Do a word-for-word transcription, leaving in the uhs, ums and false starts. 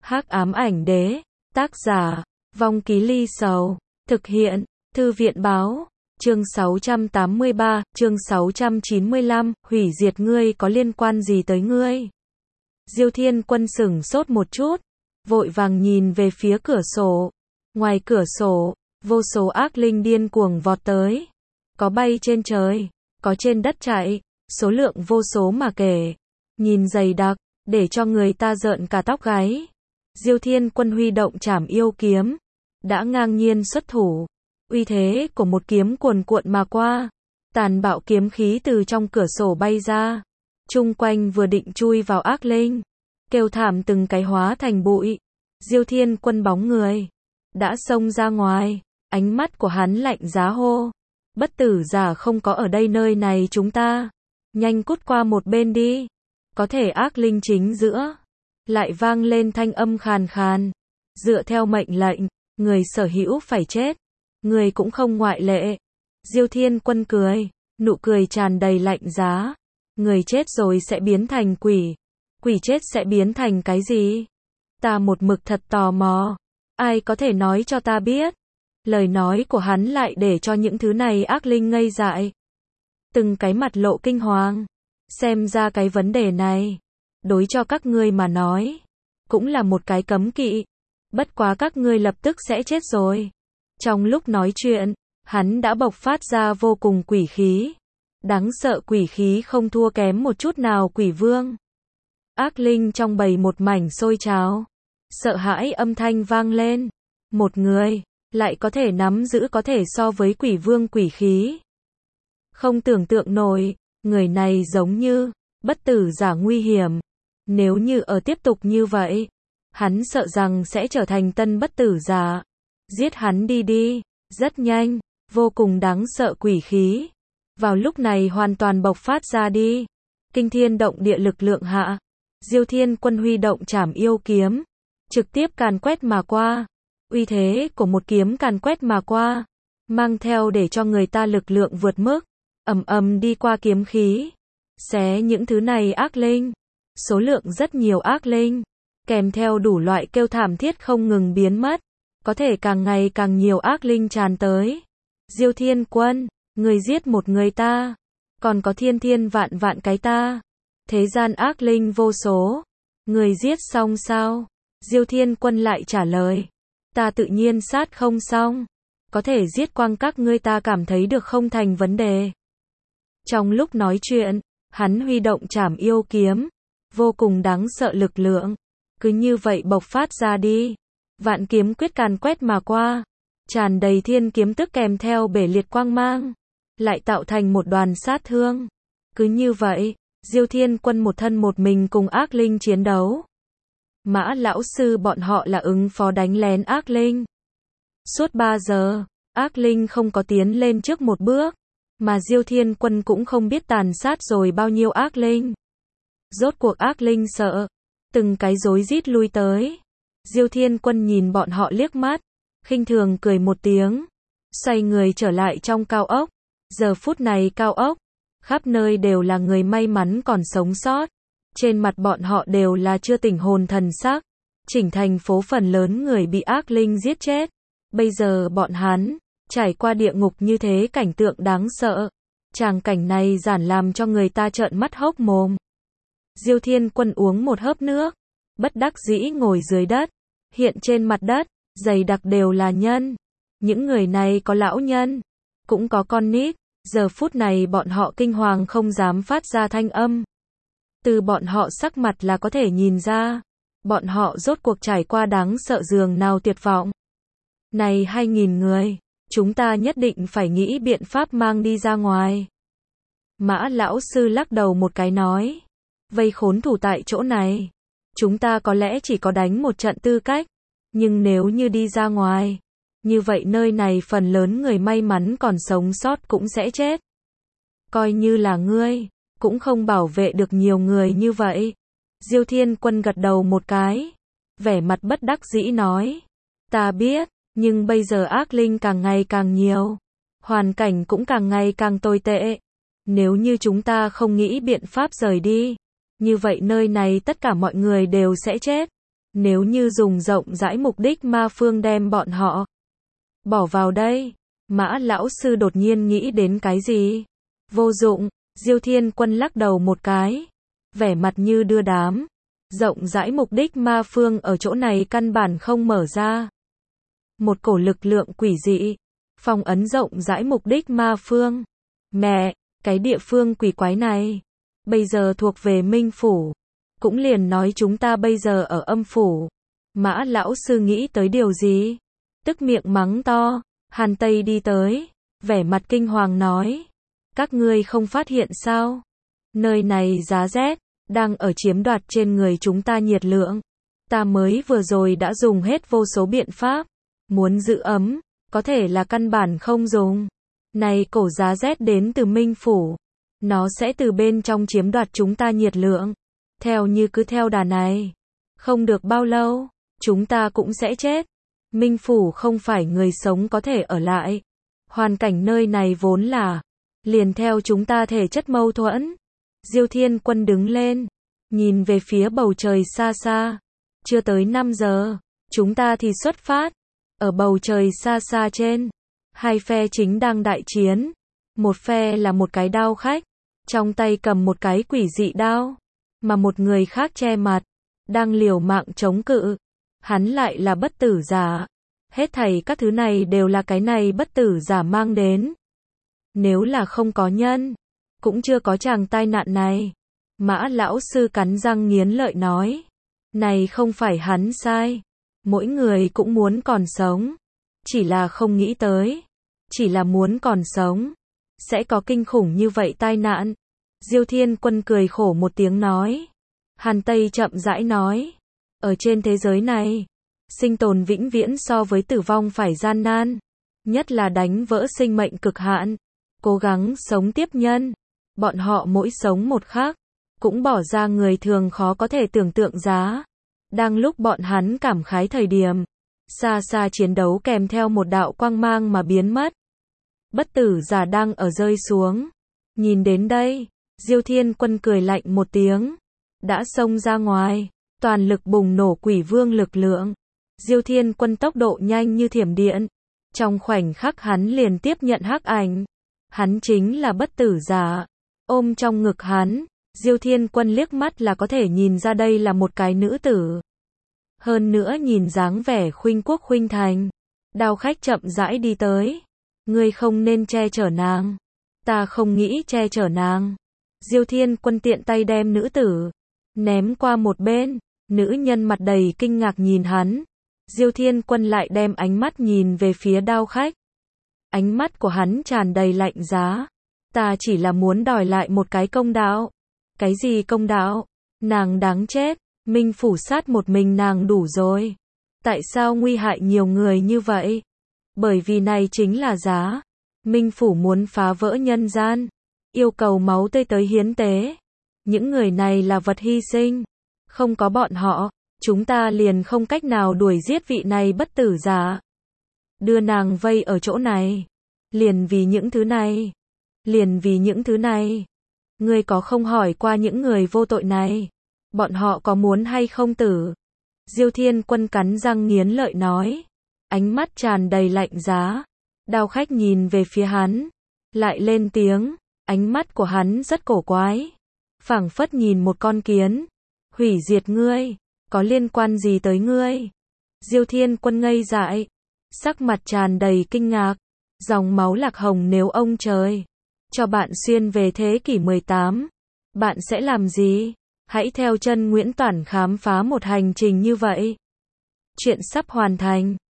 Hắc ám ảnh đế, tác giả, Vong Ký Ly Sầu, thực hiện, Thư viện báo, chương sáu trăm tám mươi ba, chương sáu trăm chín mươi lăm, hủy diệt ngươi có liên quan gì tới ngươi? Diêu Thiên Quân sửng sốt một chút, vội vàng nhìn về phía cửa sổ. Ngoài cửa sổ, vô số ác linh điên cuồng vọt tới. Có bay trên trời, có trên đất chạy, số lượng vô số mà kể. Nhìn dày đặc, để cho người ta rợn cả tóc gáy. Diêu Thiên Quân huy động Trảm Yêu kiếm, đã ngang nhiên xuất thủ. Uy thế của một kiếm cuồn cuộn mà qua, tàn bạo kiếm khí từ trong cửa sổ bay ra. Chung quanh vừa định chui vào ác linh, kêu thảm từng cái hóa thành bụi. Diêu Thiên Quân bóng người đã xông ra ngoài, ánh mắt của hắn lạnh giá hô: bất tử giả không có ở đây nơi này chúng ta, nhanh cút qua một bên đi. Có thể ác linh chính giữa lại vang lên thanh âm khàn khàn, dựa theo mệnh lệnh, người sở hữu phải chết, người cũng không ngoại lệ. Diêu Thiên Quân cười, nụ cười tràn đầy lạnh giá. Người chết rồi sẽ biến thành quỷ, quỷ chết sẽ biến thành cái gì? Ta một mực thật tò mò, ai có thể nói cho ta biết? Lời nói của hắn lại để cho những thứ này ác linh ngây dại. Từng cái mặt lộ kinh hoàng, xem ra cái vấn đề này, đối cho các ngươi mà nói, cũng là một cái cấm kỵ. Bất quá các ngươi lập tức sẽ chết rồi. Trong lúc nói chuyện, hắn đã bộc phát ra vô cùng quỷ khí. Đáng sợ quỷ khí không thua kém một chút nào quỷ vương. Ác linh trong bầy một mảnh sôi trào. Sợ hãi âm thanh vang lên. Một người, lại có thể nắm giữ có thể so với quỷ vương quỷ khí. Không tưởng tượng nổi, người này giống như bất tử giả nguy hiểm. Nếu như ở tiếp tục như vậy, hắn sợ rằng sẽ trở thành tân bất tử giả. Giết hắn đi đi. Rất nhanh, vô cùng đáng sợ quỷ khí vào lúc này hoàn toàn bộc phát ra đi. Kinh thiên động địa lực lượng hạ, Diêu Thiên Quân huy động Trảm Yêu kiếm, trực tiếp càn quét mà qua. Uy thế của một kiếm càn quét mà qua, mang theo để cho người ta lực lượng vượt mức, ầm ầm đi qua kiếm khí, xé những thứ này ác linh. Số lượng rất nhiều ác linh, kèm theo đủ loại kêu thảm thiết không ngừng biến mất. Có thể càng ngày càng nhiều ác linh tràn tới. Diêu Thiên Quân, người giết một người ta, còn có thiên thiên vạn vạn cái ta. Thế gian ác linh vô số, người giết xong sao? Diêu Thiên Quân lại trả lời, ta tự nhiên sát không xong, có thể giết quang các ngươi ta cảm thấy được không thành vấn đề. Trong lúc nói chuyện, hắn huy động Trảm Yêu kiếm, vô cùng đáng sợ lực lượng, cứ như vậy bộc phát ra đi. Vạn kiếm quyết càn quét mà qua, tràn đầy thiên kiếm tức kèm theo bể liệt quang mang, lại tạo thành một đoàn sát thương. Cứ như vậy, Diêu Thiên Quân một thân một mình cùng ác linh chiến đấu. Mã lão sư bọn họ là ứng phó đánh lén ác linh. Suốt ba giờ, ác linh không có tiến lên trước một bước, mà Diêu Thiên Quân cũng không biết tàn sát rồi bao nhiêu ác linh. Rốt cuộc ác linh sợ, từng cái rối rít lui tới. Diêu Thiên Quân nhìn bọn họ liếc mắt, khinh thường cười một tiếng, xoay người trở lại trong cao ốc. Giờ phút này cao ốc, khắp nơi đều là người may mắn còn sống sót. Trên mặt bọn họ đều là chưa tỉnh hồn thần sắc. Chỉnh thành phố phần lớn người bị ác linh giết chết. Bây giờ bọn hắn, trải qua địa ngục như thế cảnh tượng đáng sợ. Tràng cảnh này giản làm cho người ta trợn mắt hốc mồm. Diêu Thiên Quân uống một hớp nước, bất đắc dĩ ngồi dưới đất. Hiện trên mặt đất, dày đặc đều là nhân. Những người này có lão nhân, cũng có con nít. Giờ phút này bọn họ kinh hoàng không dám phát ra thanh âm. Từ bọn họ sắc mặt là có thể nhìn ra, bọn họ rốt cuộc trải qua đáng sợ giường nào tuyệt vọng. Này hai nghìn người, chúng ta nhất định phải nghĩ biện pháp mang đi ra ngoài. Mã lão sư lắc đầu một cái nói, vây khốn thủ tại chỗ này, chúng ta có lẽ chỉ có đánh một trận tư cách, nhưng nếu như đi ra ngoài, như vậy nơi này phần lớn người may mắn còn sống sót cũng sẽ chết. Coi như là ngươi, cũng không bảo vệ được nhiều người như vậy. Diêu Thiên Quân gật đầu một cái, vẻ mặt bất đắc dĩ nói, ta biết, nhưng bây giờ ác linh càng ngày càng nhiều, hoàn cảnh cũng càng ngày càng tồi tệ. Nếu như chúng ta không nghĩ biện pháp rời đi, như vậy nơi này tất cả mọi người đều sẽ chết. Nếu như dùng rộng rãi mục đích ma phương đem bọn họ bỏ vào đây, Mã lão sư đột nhiên nghĩ đến cái gì? Vô dụng, Diêu Thiên Quân lắc đầu một cái, vẻ mặt như đưa đám. Rộng rãi mục đích ma phương ở chỗ này căn bản không mở ra. Một cổ lực lượng quỷ dị, phong ấn rộng rãi mục đích ma phương. Mẹ, cái địa phương quỷ quái này, bây giờ thuộc về Minh Phủ. Cũng liền nói chúng ta bây giờ ở âm phủ. Mã lão sư nghĩ tới điều gì? Tức miệng mắng to. Hàn Tây đi tới, vẻ mặt kinh hoàng nói. Các ngươi không phát hiện sao? Nơi này giá rét, đang ở chiếm đoạt trên người chúng ta nhiệt lượng. Ta mới vừa rồi đã dùng hết vô số biện pháp. Muốn giữ ấm, có thể là căn bản không dùng. Này cổ giá rét đến từ Minh Phủ. Nó sẽ từ bên trong chiếm đoạt chúng ta nhiệt lượng. Theo như cứ theo đà này, không được bao lâu, chúng ta cũng sẽ chết. Minh Phủ không phải người sống có thể ở lại. Hoàn cảnh nơi này vốn là, liền theo chúng ta thể chất mâu thuẫn. Diêu Thiên Quân đứng lên, nhìn về phía bầu trời xa xa. Chưa tới năm giờ, chúng ta thì xuất phát. Ở bầu trời xa xa trên, hai phe chính đang đại chiến. Một phe là một cái đao khách, trong tay cầm một cái quỷ dị đao. Mà một người khác che mặt, đang liều mạng chống cự. Hắn lại là bất tử giả. Hết thảy các thứ này đều là cái này bất tử giả mang đến. Nếu là không có nhân, cũng chưa có chàng tai nạn này. Mã lão sư cắn răng nghiến lợi nói. Này không phải hắn sai. Mỗi người cũng muốn còn sống. Chỉ là không nghĩ tới. Chỉ là muốn còn sống. Sẽ có kinh khủng như vậy tai nạn. Diêu Thiên Quân cười khổ một tiếng nói. Hàn Tây chậm rãi nói. Ở trên thế giới này, sinh tồn vĩnh viễn so với tử vong phải gian nan. Nhất là đánh vỡ sinh mệnh cực hạn. Cố gắng sống tiếp nhân. Bọn họ mỗi sống một khắc, cũng bỏ ra người thường khó có thể tưởng tượng giá. Đang lúc bọn hắn cảm khái thời điểm, xa xa chiến đấu kèm theo một đạo quang mang mà biến mất. Bất tử giả đang ở rơi xuống. Nhìn đến đây, Diêu Thiên Quân cười lạnh một tiếng. Đã xông ra ngoài, toàn lực bùng nổ quỷ vương lực lượng. Diêu Thiên Quân tốc độ nhanh như thiểm điện. Trong khoảnh khắc hắn liền tiếp nhận hắc ảnh. Hắn chính là bất tử giả. Ôm trong ngực hắn, Diêu Thiên Quân liếc mắt là có thể nhìn ra đây là một cái nữ tử. Hơn nữa nhìn dáng vẻ khuynh quốc khuynh thành. Đao khách chậm rãi đi tới. Ngươi không nên che chở nàng. Ta không nghĩ che chở nàng. Diêu Thiên Quân tiện tay đem nữ tử ném qua một bên. Nữ nhân mặt đầy kinh ngạc nhìn hắn. Diêu Thiên Quân lại đem ánh mắt nhìn về phía đao khách. Ánh mắt của hắn tràn đầy lạnh giá. Ta chỉ là muốn đòi lại một cái công đạo. Cái gì công đạo? Nàng đáng chết. Minh Phủ sát một mình nàng đủ rồi. Tại sao nguy hại nhiều người như vậy? Bởi vì này chính là giá. Minh Phủ muốn phá vỡ nhân gian. Yêu cầu máu tươi tới hiến tế. Những người này là vật hy sinh. Không có bọn họ, chúng ta liền không cách nào đuổi giết vị này bất tử giả. Đưa nàng vây ở chỗ này. Liền vì những thứ này. Liền vì những thứ này. Ngươi có không hỏi qua những người vô tội này? Bọn họ có muốn hay không tử? Diêu Thiên Quân cắn răng nghiến lợi nói. Ánh mắt tràn đầy lạnh giá. Đao khách nhìn về phía hắn. Lại lên tiếng. Ánh mắt của hắn rất cổ quái. Phảng phất nhìn một con kiến. Hủy diệt ngươi. Có liên quan gì tới ngươi? Diêu Thiên Quân ngây dại. Sắc mặt tràn đầy kinh ngạc. Dòng máu lạc hồng nếu ông trời cho bạn xuyên về thế kỷ mười tám. Bạn sẽ làm gì? Hãy theo chân Nguyễn Toản khám phá một hành trình như vậy. Chuyện sắp hoàn thành.